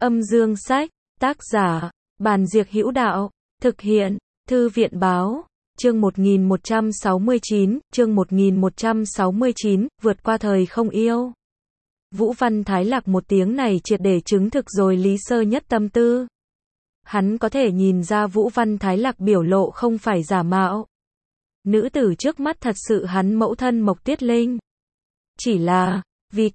Âm dương sách, tác giả, Bàn Diệc Hữu Đạo, thực hiện, Thư viện báo, chương 1169, vượt qua thời không yêu. Vũ Văn Thái Lạc một tiếng này triệt để chứng thực rồi Lý Sơ Nhất tâm tư. Hắn có thể nhìn ra Vũ Văn Thái Lạc biểu lộ không phải giả mạo. Nữ tử trước mắt thật sự hắn mẫu thân Mộc Tiết Linh. Chỉ là, vì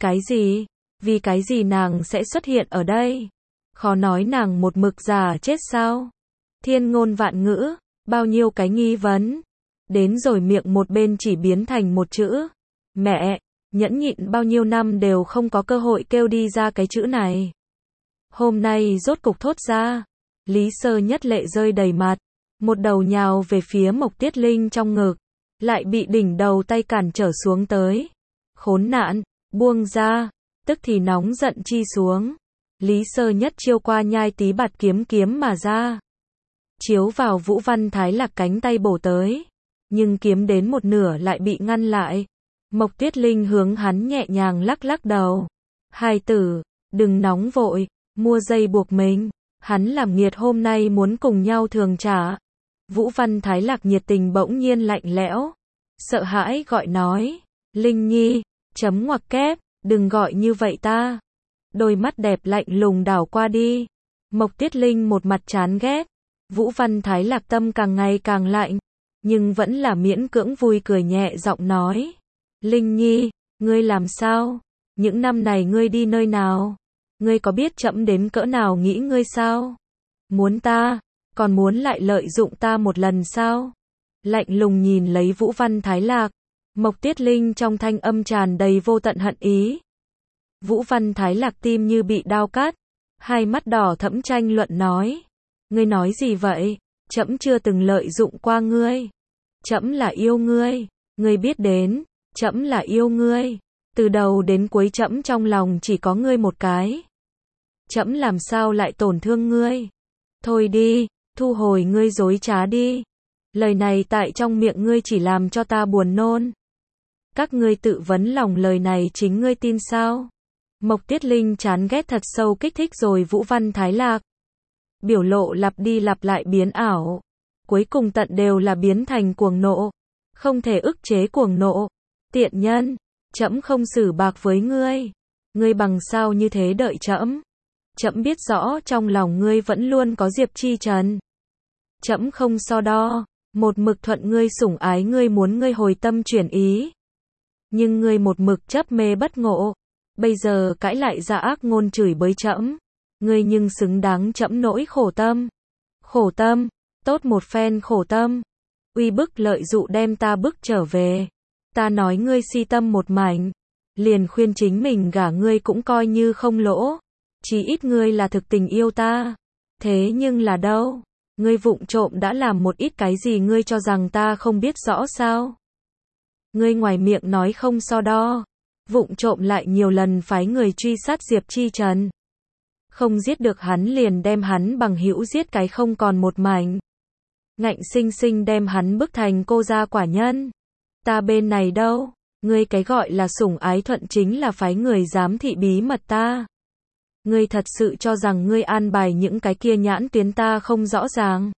cái gì nàng sẽ xuất hiện ở đây? Khó nói nàng một mực giả chết sao? Thiên ngôn vạn ngữ, bao nhiêu cái nghi vấn. Đến rồi miệng một bên chỉ biến thành một chữ. Mẹ, nhẫn nhịn bao nhiêu năm đều không có cơ hội kêu đi ra cái chữ này. Hôm nay rốt cục thốt ra. Lý Sơ Nhất lệ rơi đầy mặt. Một đầu nhào về phía Mộc Tiết Linh trong ngực. Lại bị đỉnh đầu tay cản trở xuống tới. Khốn nạn, buông ra. Tức thì nóng giận chi xuống. Lý Sơ Nhất chiêu qua nhai tí bạt kiếm mà ra. Chiếu vào Vũ Văn Thái Lạc cánh tay bổ tới. Nhưng kiếm đến một nửa lại bị ngăn lại. Mộc Tiết Linh hướng hắn nhẹ nhàng lắc đầu. Hài tử, đừng nóng vội, mua dây buộc mình. Hắn làm nghiệt hôm nay muốn cùng nhau thường trả. Vũ Văn Thái Lạc nhiệt tình bỗng nhiên lạnh lẽo. Sợ hãi gọi nói. Linh Nhi, chấm ngoặc kép, đừng gọi như vậy ta. Đôi mắt đẹp lạnh lùng đảo qua đi. Mộc Tiết Linh một mặt chán ghét. Vũ Văn Thái Lạc tâm càng ngày càng lạnh. Nhưng vẫn là miễn cưỡng vui cười nhẹ giọng nói. Linh Nhi, ngươi làm sao? Những năm này ngươi đi nơi nào? Ngươi có biết trẫm đến cỡ nào nghĩ ngươi sao? Muốn ta, còn muốn lại lợi dụng ta một lần sao? Lạnh lùng nhìn lấy Vũ Văn Thái Lạc. Mộc Tiết Linh trong thanh âm tràn đầy vô tận hận ý. Vũ Văn Thái Lạc tim như bị đao cắt. Hai mắt đỏ thẫm tranh luận nói. Ngươi nói gì vậy? Trẫm chưa từng lợi dụng qua ngươi. Trẫm là yêu ngươi. Ngươi biết đến, trẫm là yêu ngươi. Từ đầu đến cuối trẫm trong lòng chỉ có ngươi một cái. Trẫm làm sao lại tổn thương ngươi? Thôi đi, thu hồi ngươi dối trá đi. Lời này tại trong miệng ngươi chỉ làm cho ta buồn nôn. Các ngươi tự vấn lòng lời này chính ngươi tin sao? Mộc Tiết Linh chán ghét thật sâu kích thích rồi Vũ Văn Thái Lạc. Biểu lộ lặp đi lặp lại biến ảo. Cuối cùng tận đều là biến thành cuồng nộ. Không thể ức chế cuồng nộ. Tiện nhân, trẫm không xử bạc với ngươi. Ngươi bằng sao như thế đợi trẫm? Trẫm biết rõ trong lòng ngươi vẫn luôn có Diệp Chi Trần. Trẫm không so đo, một mực thuận ngươi sủng ái ngươi muốn ngươi hồi tâm chuyển ý. Nhưng ngươi một mực chấp mê bất ngộ. Bây giờ cãi lại ra ác ngôn chửi bới trẫm. Ngươi nhưng xứng đáng trẫm nỗi khổ tâm. Khổ tâm, tốt một phen khổ tâm. Uy bức lợi dụ đem ta bức trở về. Ta nói ngươi si tâm một mảnh. Liền khuyên chính mình gả ngươi cũng coi như không lỗ. Chỉ ít ngươi là thực tình yêu ta. Thế nhưng là đâu? Ngươi vụng trộm đã làm một ít cái gì ngươi cho rằng ta không biết rõ sao? Ngươi ngoài miệng nói không so đo. Vụng trộm lại nhiều lần phái người truy sát Diệp Chi Trần. Không giết được hắn liền đem hắn bằng hữu giết cái không còn một mảnh. Ngạnh sinh sinh đem hắn bức thành cô gia quả nhân. Ta bên này đâu? Ngươi cái gọi là sủng ái thuận chính là phái người giám thị bí mật ta. Ngươi thật sự cho rằng ngươi an bài những cái kia nhãn tuyến ta không rõ ràng.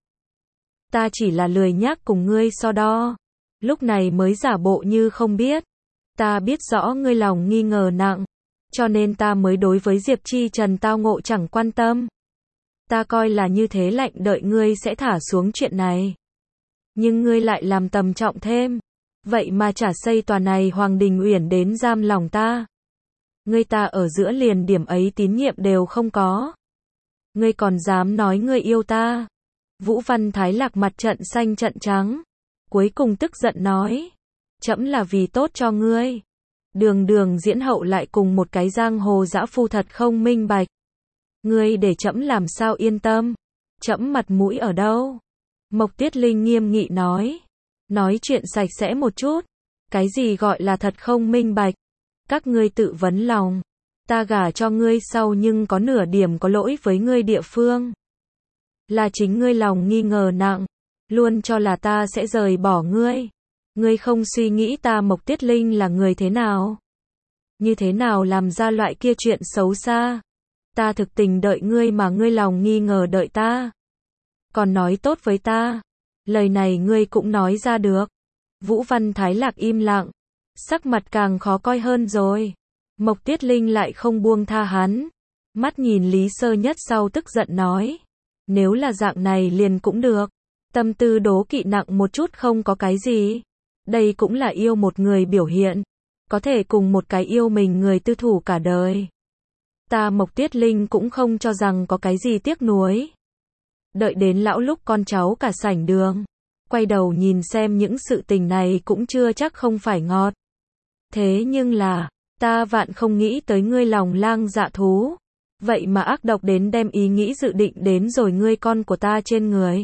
Ta chỉ là lười nhác cùng ngươi so đo. Lúc này mới giả bộ như không biết. Ta biết rõ ngươi lòng nghi ngờ nặng. Cho nên ta mới đối với Diệp Chi Trần tao ngộ chẳng quan tâm. Ta coi là như thế lạnh đợi ngươi sẽ thả xuống chuyện này. Nhưng ngươi lại làm tầm trọng thêm. Vậy mà chả xây tòa này Hoàng Đình Uyển đến giam lòng ta. Ngươi ta ở giữa liền điểm ấy tín nhiệm đều không có. Ngươi còn dám nói ngươi yêu ta. Vũ Văn Thái Lạc mặt trận xanh trận trắng. Cuối cùng tức giận nói. Trẫm là vì tốt cho ngươi. Đường đường diễn hậu lại cùng một cái giang hồ dã phu thật không minh bạch. Ngươi để trẫm làm sao yên tâm. Trẫm mặt mũi ở đâu? Mộc Tiết Linh nghiêm nghị nói. Nói chuyện sạch sẽ một chút. Cái gì gọi là thật không minh bạch? Các ngươi tự vấn lòng. Ta gả cho ngươi sau nhưng có nửa điểm có lỗi với ngươi địa phương. Là chính ngươi lòng nghi ngờ nặng. Luôn cho là ta sẽ rời bỏ ngươi. Ngươi không suy nghĩ ta Mộc Tiết Linh là người thế nào? Như thế nào làm ra loại kia chuyện xấu xa? Ta thực tình đợi ngươi mà ngươi lòng nghi ngờ đợi ta. Còn nói tốt với ta. Lời này ngươi cũng nói ra được. Vũ Văn Thái Lạc im lặng. Sắc mặt càng khó coi hơn rồi. Mộc Tiết Linh lại không buông tha hắn. Mắt nhìn Lý Sơ Nhất sau tức giận nói. Nếu là dạng này liền cũng được. Tâm tư đố kỵ nặng một chút không có cái gì. Đây cũng là yêu một người biểu hiện. Có thể cùng một cái yêu mình người tư thủ cả đời. Ta Mộc Tiết Linh cũng không cho rằng có cái gì tiếc nuối. Đợi đến lão lúc con cháu cả sảnh đường. Quay đầu nhìn xem những sự tình này cũng chưa chắc không phải ngọt. Thế nhưng là, ta vạn không nghĩ tới ngươi lòng lang dạ thú. Vậy mà ác độc đến đem ý nghĩ dự định đến rồi ngươi con của ta trên người.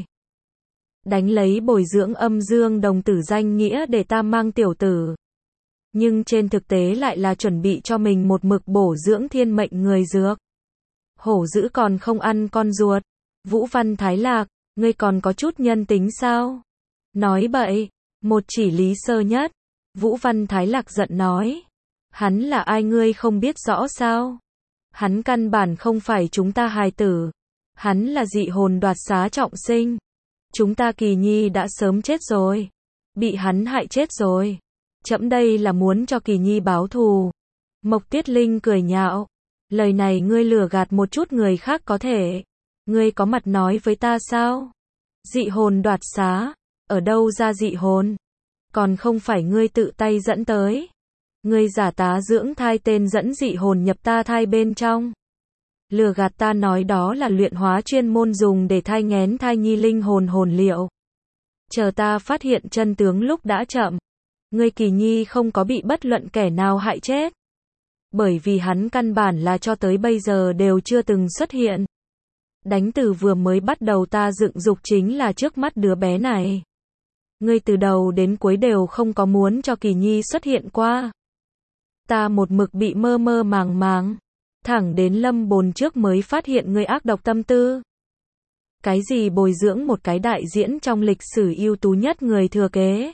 Đánh lấy bồi dưỡng âm dương đồng tử danh nghĩa để ta mang tiểu tử. Nhưng trên thực tế lại là chuẩn bị cho mình một mực bổ dưỡng thiên mệnh người dược. Hổ dữ còn không ăn con ruột. Vũ Văn Thái Lạc, ngươi còn có chút nhân tính sao? Nói bậy, một chỉ Lý Sơ Nhất. Vũ Văn Thái Lạc giận nói. Hắn là ai ngươi không biết rõ sao? Hắn căn bản không phải chúng ta hài tử. Hắn là dị hồn đoạt xá trọng sinh. Chúng ta Kỳ Nhi đã sớm chết rồi. Bị hắn hại chết rồi. Trẫm đây là muốn cho Kỳ Nhi báo thù. Mộc Tiết Linh cười nhạo. Lời này ngươi lừa gạt một chút người khác có thể. Ngươi có mặt nói với ta sao? Dị hồn đoạt xá. Ở đâu ra dị hồn? Còn không phải ngươi tự tay dẫn tới. Ngươi giả tá dưỡng thai tên dẫn dị hồn nhập ta thai bên trong. Lừa gạt ta nói đó là luyện hóa chuyên môn dùng để thai nghén thai nhi linh hồn hồn liệu. Chờ ta phát hiện chân tướng lúc đã chậm. Ngươi Kỳ Nhi không có bị bất luận kẻ nào hại chết. Bởi vì hắn căn bản là cho tới bây giờ đều chưa từng xuất hiện. Đánh từ vừa mới bắt đầu ta dựng dục chính là trước mắt đứa bé này. Ngươi từ đầu đến cuối đều không có muốn cho Kỳ Nhi xuất hiện qua. Ta một mực bị mơ mơ màng màng. Thẳng đến Lâm Bồn trước mới phát hiện ngươi ác độc tâm tư. Cái gì bồi dưỡng một cái đại diễn trong lịch sử ưu tú nhất người thừa kế.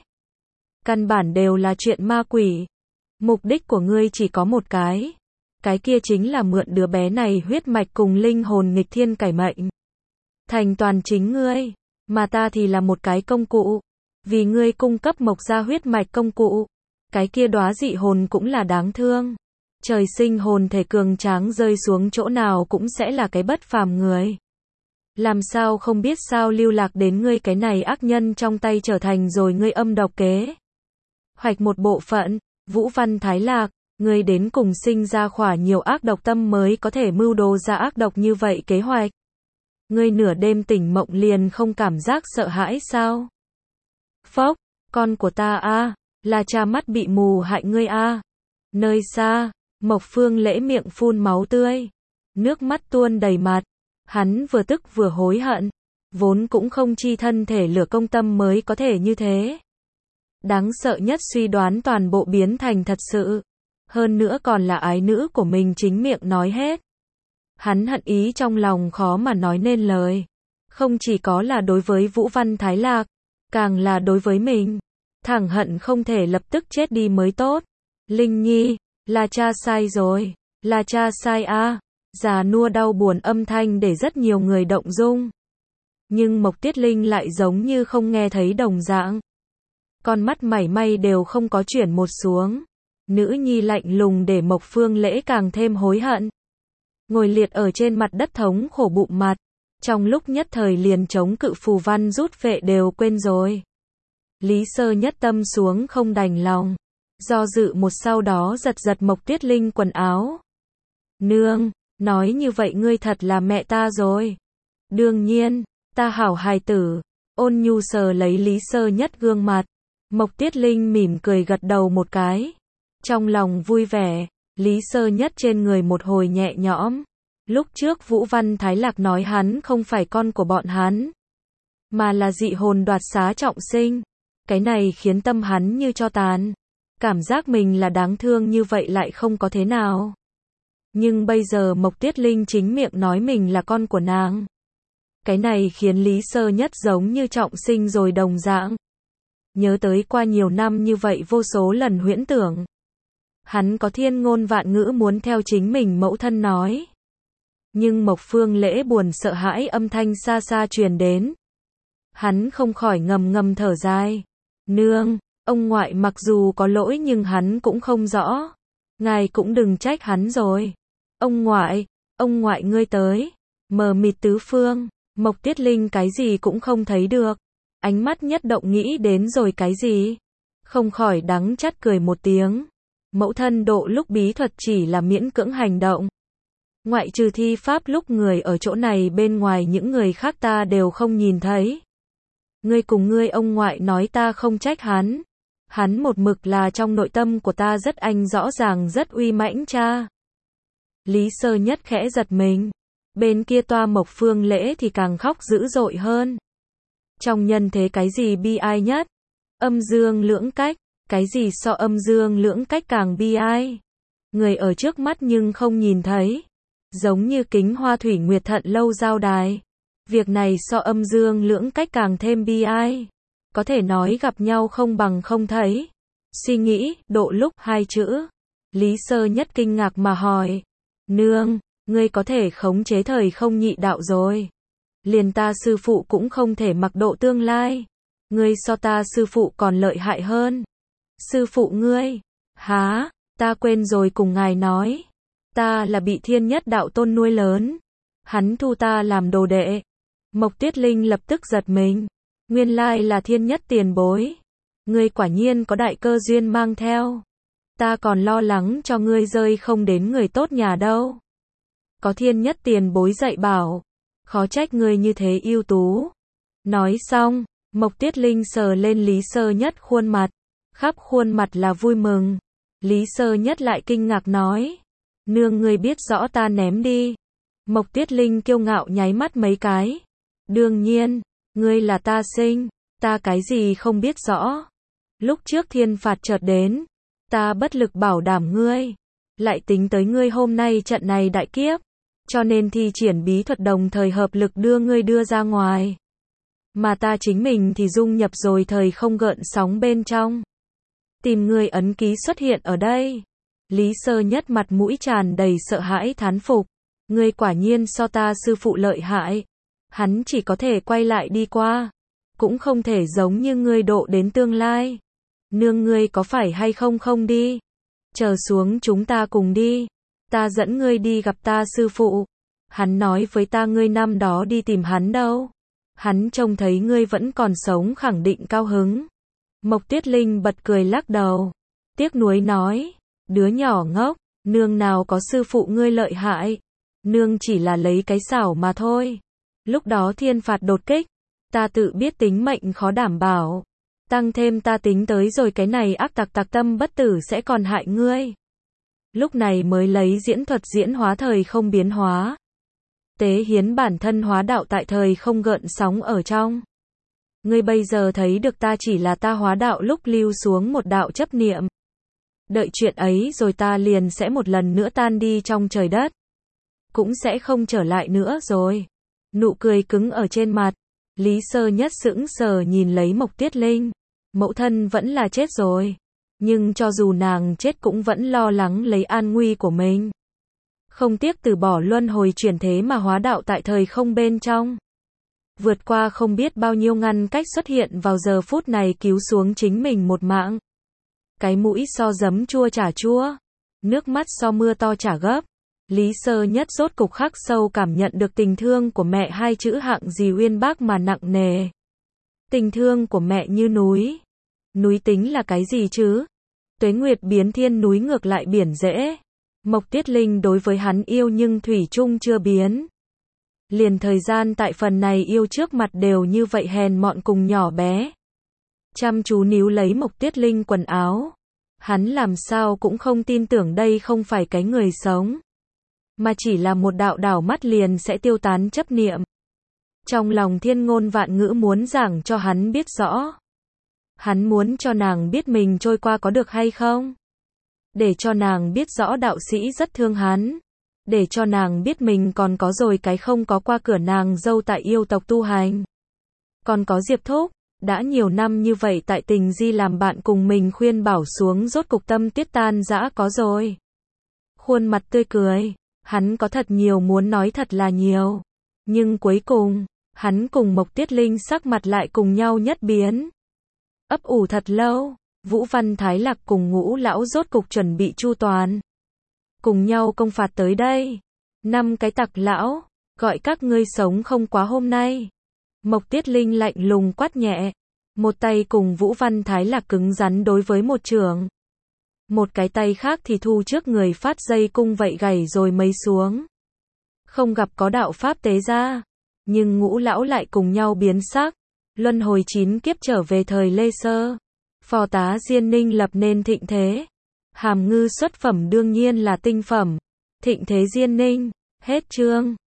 Căn bản đều là chuyện ma quỷ. Mục đích của ngươi chỉ có một cái. Cái kia chính là mượn đứa bé này huyết mạch cùng linh hồn nghịch thiên cải mệnh. Thành toàn chính ngươi. Mà ta thì là một cái công cụ. Vì ngươi cung cấp mộc ra huyết mạch công cụ. Cái kia đóa dị hồn cũng là đáng thương. Trời sinh hồn thể cường tráng rơi xuống chỗ nào cũng sẽ là cái bất phàm người. Làm sao không biết sao lưu lạc đến ngươi cái này ác nhân trong tay trở thành rồi ngươi âm độc kế. Hoạch một bộ phận, Vũ Văn Thái Lạc, ngươi đến cùng sinh ra khỏa nhiều ác độc tâm mới có thể mưu đồ ra ác độc như vậy kế hoạch. Ngươi nửa đêm tỉnh mộng liền không cảm giác sợ hãi sao? Phốc, con của ta a, là cha mắt bị mù hại ngươi a. Nơi xa, Mộc Phương Lễ miệng phun máu tươi, nước mắt tuôn đầy mặt. Hắn vừa tức vừa hối hận, vốn cũng không chi thân thể lửa công tâm mới có thể như thế. Đáng sợ nhất suy đoán toàn bộ biến thành thật sự. Hơn nữa còn là ái nữ của mình chính miệng nói hết. Hắn hận ý trong lòng khó mà nói nên lời. Không chỉ có là đối với Vũ Văn Thái Lạc, càng là đối với mình. Thẳng hận không thể lập tức chết đi mới tốt. Linh Nhi, là cha sai rồi. Là cha sai a. Già nua đau buồn âm thanh để rất nhiều người động dung. Nhưng Mộc Tiết Linh lại giống như không nghe thấy đồng dạng. Con mắt mảy may đều không có chuyển một xuống. Nữ nhi lạnh lùng để Mộc Phương Lễ càng thêm hối hận. Ngồi liệt ở trên mặt đất thống khổ bụng mặt. Trong lúc nhất thời liền chống cự phù văn rút vệ đều quên rồi. Lý Sơ Nhất tâm xuống không đành lòng. Do dự một sau đó giật giật Mộc Tiết Linh quần áo. Nương, nói như vậy ngươi thật là mẹ ta rồi. Đương nhiên, ta hảo hài tử. Ôn nhu sờ lấy Lý Sơ Nhất gương mặt. Mộc Tiết Linh mỉm cười gật đầu một cái. Trong lòng vui vẻ, Lý Sơ Nhất trên người một hồi nhẹ nhõm. Lúc trước Vũ Văn Thái Lạc nói hắn không phải con của bọn hắn, mà là dị hồn đoạt xá trọng sinh. Cái này khiến tâm hắn như tro tàn. Cảm giác mình là đáng thương như vậy lại không có thế nào. Nhưng bây giờ Mộc Tiết Linh chính miệng nói mình là con của nàng. Cái này khiến Lý Sơ Nhất giống như trọng sinh rồi đồng dạng. Nhớ tới qua nhiều năm như vậy vô số lần huyễn tưởng. Hắn có thiên ngôn vạn ngữ muốn theo chính mình mẫu thân nói. Nhưng Mộc Phương Lễ buồn sợ hãi âm thanh xa xa truyền đến. Hắn không khỏi ngầm ngầm thở dài. Nương, ông ngoại mặc dù có lỗi nhưng hắn cũng không rõ. Ngài cũng đừng trách hắn rồi. Ông ngoại ngươi tới. Mờ mịt tứ phương, Mộc Tiết Linh cái gì cũng không thấy được. Ánh mắt nhất động nghĩ đến rồi cái gì? Không khỏi đắng chát cười một tiếng. Mẫu thân độ lúc bí thuật chỉ là miễn cưỡng hành động. Ngoại trừ thi pháp lúc người ở chỗ này bên ngoài những người khác ta đều không nhìn thấy. Ngươi cùng ngươi ông ngoại nói ta không trách hắn. Hắn một mực là trong nội tâm của ta rất anh rõ ràng rất uy mãnh cha. Lý Sơ Nhất khẽ giật mình. Bên kia toa Mộc Phương Lễ thì càng khóc dữ dội hơn. Trong nhân thế cái gì bi ai nhất? Âm dương lưỡng cách. Cái gì so âm dương lưỡng cách càng bi ai? Người ở trước mắt nhưng không nhìn thấy. Giống như kính hoa thủy nguyệt thận lâu giao đài. Việc này so âm dương lưỡng cách càng thêm bi ai. Có thể nói gặp nhau không bằng không thấy. Suy nghĩ, độ lúc hai chữ. Lý Sơ Nhất kinh ngạc mà hỏi. Nương, ngươi có thể khống chế thời không nhị đạo rồi. Liền ta sư phụ cũng không thể mặc độ tương lai. Ngươi so ta sư phụ còn lợi hại hơn. Sư phụ ngươi? Há, ta quên rồi cùng ngài nói. Ta là bị Thiên Nhất đạo tôn nuôi lớn. Hắn thu ta làm đồ đệ. Mộc Tiết Linh lập tức giật mình. Nguyên lai là Thiên Nhất tiền bối. Ngươi quả nhiên có đại cơ duyên mang theo. Ta còn lo lắng cho ngươi rơi không đến người tốt nhà đâu. Có Thiên Nhất tiền bối dạy bảo. Khó trách ngươi như thế ưu tú. Nói xong, Mộc Tiết Linh sờ lên Lý Sơ Nhất khuôn mặt. Khắp khuôn mặt là vui mừng. Lý Sơ Nhất lại kinh ngạc nói. Nương ngươi biết rõ ta ném đi. Mộc Tiết Linh kiêu ngạo nháy mắt mấy cái. Đương nhiên, ngươi là ta sinh. Ta cái gì không biết rõ. Lúc trước thiên phạt chợt đến. Ta bất lực bảo đảm ngươi. Lại tính tới ngươi hôm nay trận này đại kiếp. Cho nên thi triển bí thuật đồng thời hợp lực đưa ngươi đưa ra ngoài. Mà ta chính mình thì dung nhập rồi thời không gợn sóng bên trong. Tìm ngươi ấn ký xuất hiện ở đây. Lý Sơ Nhất mặt mũi tràn đầy sợ hãi thán phục. Ngươi quả nhiên so ta sư phụ lợi hại. Hắn chỉ có thể quay lại đi qua. Cũng không thể giống như ngươi độ đến tương lai. Nương ngươi có phải hay không không đi. Chờ xuống chúng ta cùng đi. Ta dẫn ngươi đi gặp ta sư phụ. Hắn nói với ta ngươi năm đó đi tìm hắn đâu. Hắn trông thấy ngươi vẫn còn sống khẳng định cao hứng. Mộc Tiết Linh bật cười lắc đầu. Tiếc nuối nói. Đứa nhỏ ngốc. Nương nào có sư phụ ngươi lợi hại. Nương chỉ là lấy cái xảo mà thôi. Lúc đó thiên phạt đột kích. Ta tự biết tính mệnh khó đảm bảo. Tăng thêm ta tính tới rồi cái này ác tặc tặc tâm bất tử sẽ còn hại ngươi. Lúc này mới lấy diễn thuật diễn hóa thời không biến hóa. Tế hiến bản thân hóa đạo tại thời không gợn sóng ở trong. Ngươi bây giờ thấy được ta chỉ là ta hóa đạo lúc lưu xuống một đạo chấp niệm. Đợi chuyện ấy rồi ta liền sẽ một lần nữa tan đi trong trời đất. Cũng sẽ không trở lại nữa rồi. Nụ cười cứng ở trên mặt. Lý Sơ Nhất sững sờ nhìn lấy Mộc Tiết Linh. Mẫu thân vẫn là chết rồi. Nhưng cho dù nàng chết cũng vẫn lo lắng lấy an nguy của mình. Không tiếc từ bỏ luân hồi chuyển thế mà hóa đạo tại thời không bên trong. Vượt qua không biết bao nhiêu ngăn cách xuất hiện vào giờ phút này cứu xuống chính mình một mạng. Cái mũi so giấm chua chả chua. Nước mắt so mưa to chả gấp. Lý Sơ Nhất rốt cục khắc sâu cảm nhận được tình thương của mẹ hai chữ hạng gì uyên bác mà nặng nề. Tình thương của mẹ như núi. Núi tính là cái gì chứ? Tuế nguyệt biến thiên núi ngược lại biển dễ. Mộc Tiết Linh đối với hắn yêu nhưng thủy chung chưa biến. Liền thời gian tại phần này yêu trước mặt đều như vậy hèn mọn cùng nhỏ bé. Chăm chú níu lấy Mộc Tiết Linh quần áo. Hắn làm sao cũng không tin tưởng đây không phải cái người sống. Mà chỉ là một đạo đảo mắt liền sẽ tiêu tán chấp niệm. Trong lòng thiên ngôn vạn ngữ muốn giảng cho hắn biết rõ. Hắn muốn cho nàng biết mình trôi qua có được hay không. Để cho nàng biết rõ đạo sĩ rất thương hắn. Để cho nàng biết mình còn có rồi cái không có qua cửa nàng dâu tại yêu tộc tu hành. Còn có Diệp Thúc, đã nhiều năm như vậy tại Tình Di làm bạn cùng mình khuyên bảo xuống rốt cục tâm tiết tan dã có rồi. Khuôn mặt tươi cười, Hắn có thật nhiều muốn nói, thật là nhiều. Nhưng cuối cùng, hắn cùng Mộc Tiết Linh sắc mặt lại cùng nhau nhất biến. Ấp ủ thật lâu, Vũ Văn Thái Lạc cùng Ngũ lão rốt cục chuẩn bị chu toàn. Cùng nhau công phạt tới đây. 5 cái tặc lão, gọi các ngươi sống không quá hôm nay. Mộc Tiết Linh lạnh lùng quát nhẹ. Một tay cùng Vũ Văn Thái Lạc cứng rắn đối với một chưởng. Một cái tay khác thì thu trước người phát dây cung vậy gảy rồi mấy xuống. Không gặp có đạo pháp tế ra. Nhưng Ngũ lão lại cùng nhau biến sắc. Luân hồi 9 kiếp trở về thời Lê Sơ. Phò tá Diên Ninh lập nên thịnh thế. Hàm Ngư xuất phẩm đương nhiên là tinh phẩm. Thịnh thế Diên Ninh. Hết chương.